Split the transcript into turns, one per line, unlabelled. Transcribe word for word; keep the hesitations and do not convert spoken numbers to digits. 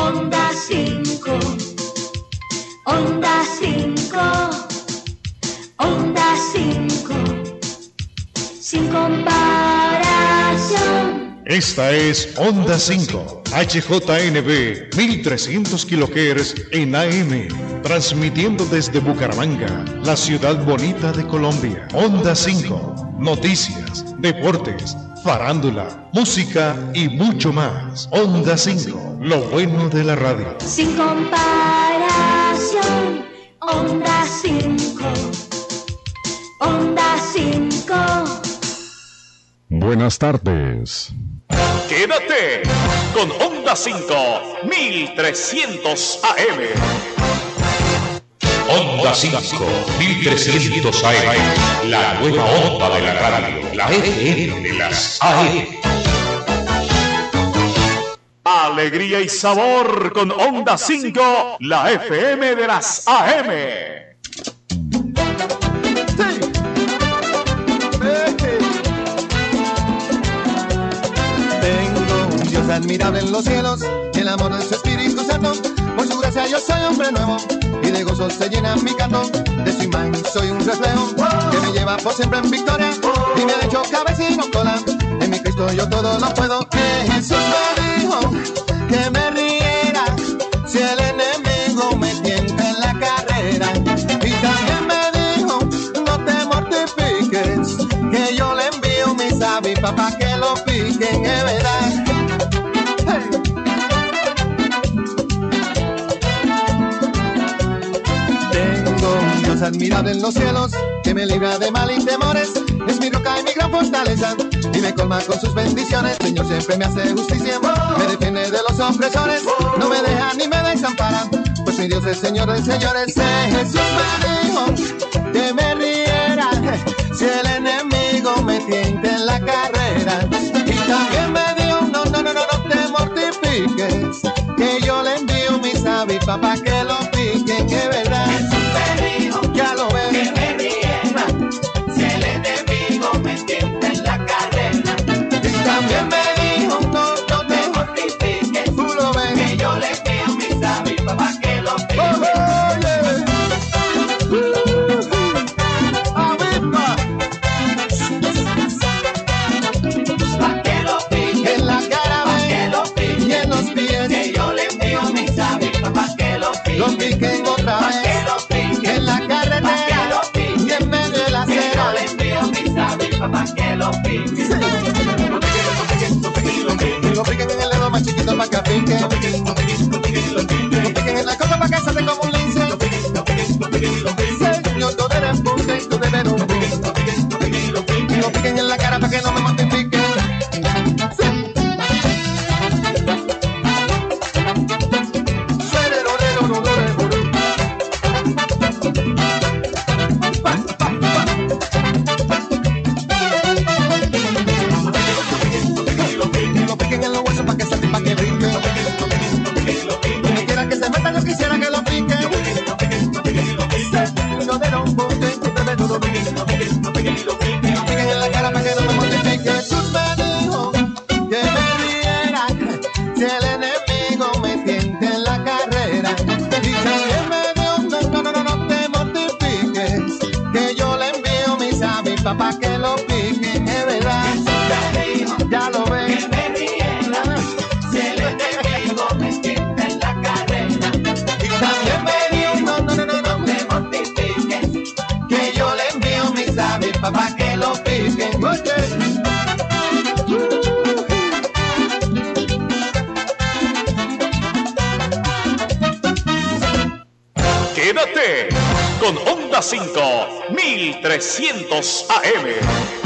Onda cinco, Onda cinco, Onda cinco, sin comparación.
Esta es Onda cinco, H J N B, mil trescientos kilohertz en A M, transmitiendo desde Bucaramanga, la ciudad bonita de Colombia. Onda cinco, noticias, deportes, farándula, música y mucho más. Onda cinco, lo bueno de la radio.
Sin comparación, Onda cinco, Onda cinco.
Buenas tardes.
Quédate con Onda cinco, mil trescientos A M.
Onda cinco, mil trescientos A M, la nueva onda de la radio, la F M de las A M.
Alegría y sabor con Onda cinco, la F M de las A M.
Tengo un Dios admirable en los cielos, el amor de su Espíritu Santo. Por su gracia yo soy hombre nuevo, y de gozo se llena mi canto. De su imagen soy un reflejo, que me lleva por siempre en victoria, y me ha hecho cabeza y no cola. En mi Cristo yo todo lo puedo. Que Jesús me dijo que me riera si el enemigo me tienta en la carrera. Y también me dijo, no te mortifiques, que yo le envío mis avispas para que lo piquen, es verdad. Hey. Tengo un Dios admirable en los cielos, que me libra de mal y temores. Es mi roca y mi gran fortaleza, y me colma con sus bendiciones. Señor siempre me hace justicia, me defiende de los opresores, no me deja ni me desampara, pues mi Dios es Señor de señores. Jesús me dijo que me riera si el enemigo me tienta en la carrera. Y también me dijo, no, no, no, no, no te mortifiques, que yo le envío mis avispas para que lo piquen, que verdad.
Jesús me dijo,
ya lo ves,
que me riera si el enemigo me tienta en la carrera.
y también me dijo, no, no te
te mortifiques,
tú lo ves,
que yo le envío mis avispas para que lo piquen.
oh, oye, avispa,
Pa' que lo piquen,
en la cara
pa'
ven,
que lo
y
piquen,
en los pies,
que yo le envío mis avispas pa' que lo piquen.
lo piquen otra
Pa' que
vez,
lo piquen,
en la
pa' que
carretera,
lo
y
piquen,
en medio de la
que yo
acera.
le envío mis avispas pa' que lo piquen.
Y lo piquen en el dedo más chiquito para que pique. Lo piquen en la copa para que salga como un lince. Señor, tú eres punta y tú debes un Y lo piquen en la cara para que no me mortifique. Y lo piquen en los huesos para que salga y para que brinque. Donde quiera que se meta yo quisiera que lo piquen. Señor, de un punto y tú debes un Y lo piquen en la cara para que no me mortifique. Jesús me dijo que me riera si el enemigo me tienta en la carrera. Y también me dijo, no, no, no, no, no te mortifiques, que yo le envío mis avispas para que lo piquen, es verdad. Ya lo ves.
Que me riera si el enemigo me tienta en la carrera.
Y también me dijo, no, no, no, no, no,
No te mortifiques,
que yo le envío mis avispas para que lo piquen. Oye.
Quédate con Onda cinco, mil trescientos A M.